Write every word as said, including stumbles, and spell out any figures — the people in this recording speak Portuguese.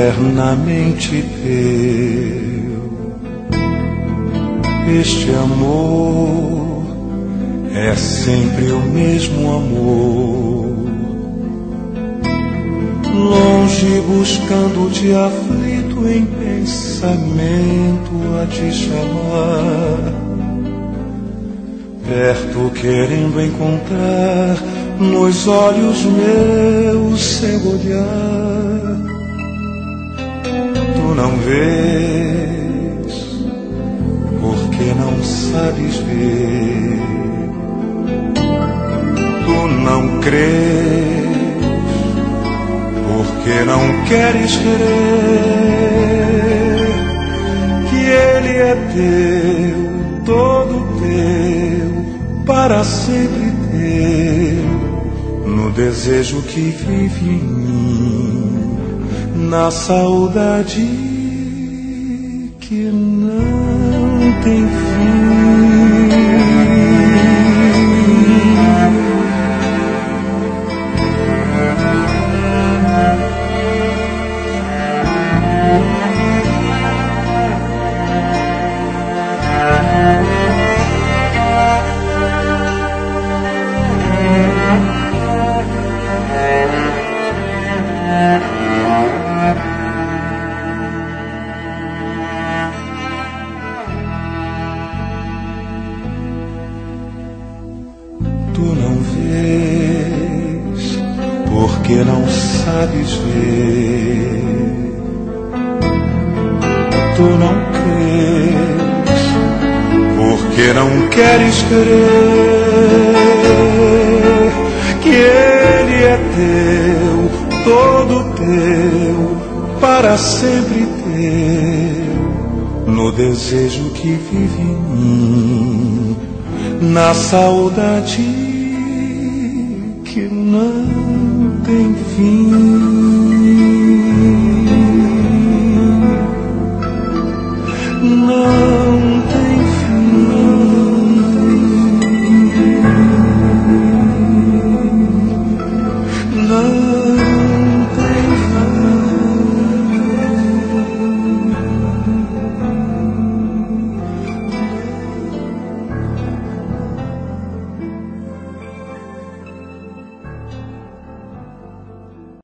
eternamente teu. Este amor é sempre o mesmo amor, longe buscando-te aflito em pensamento a te chamar, perto querendo encontrar nos olhos meus seu olhar. Tu não vês, porque não sabes ver. Tu não crês, porque não queres crer que Ele é teu, todo teu, para sempre teu, no desejo que vive em mim, na saudade que não tem fim. Tu não vês, porque não sabes ver. Tu não crês, porque não queres crer que Ele é teu, todo teu, para sempre teu, no desejo que vive em mim, na saudade que não tem fim.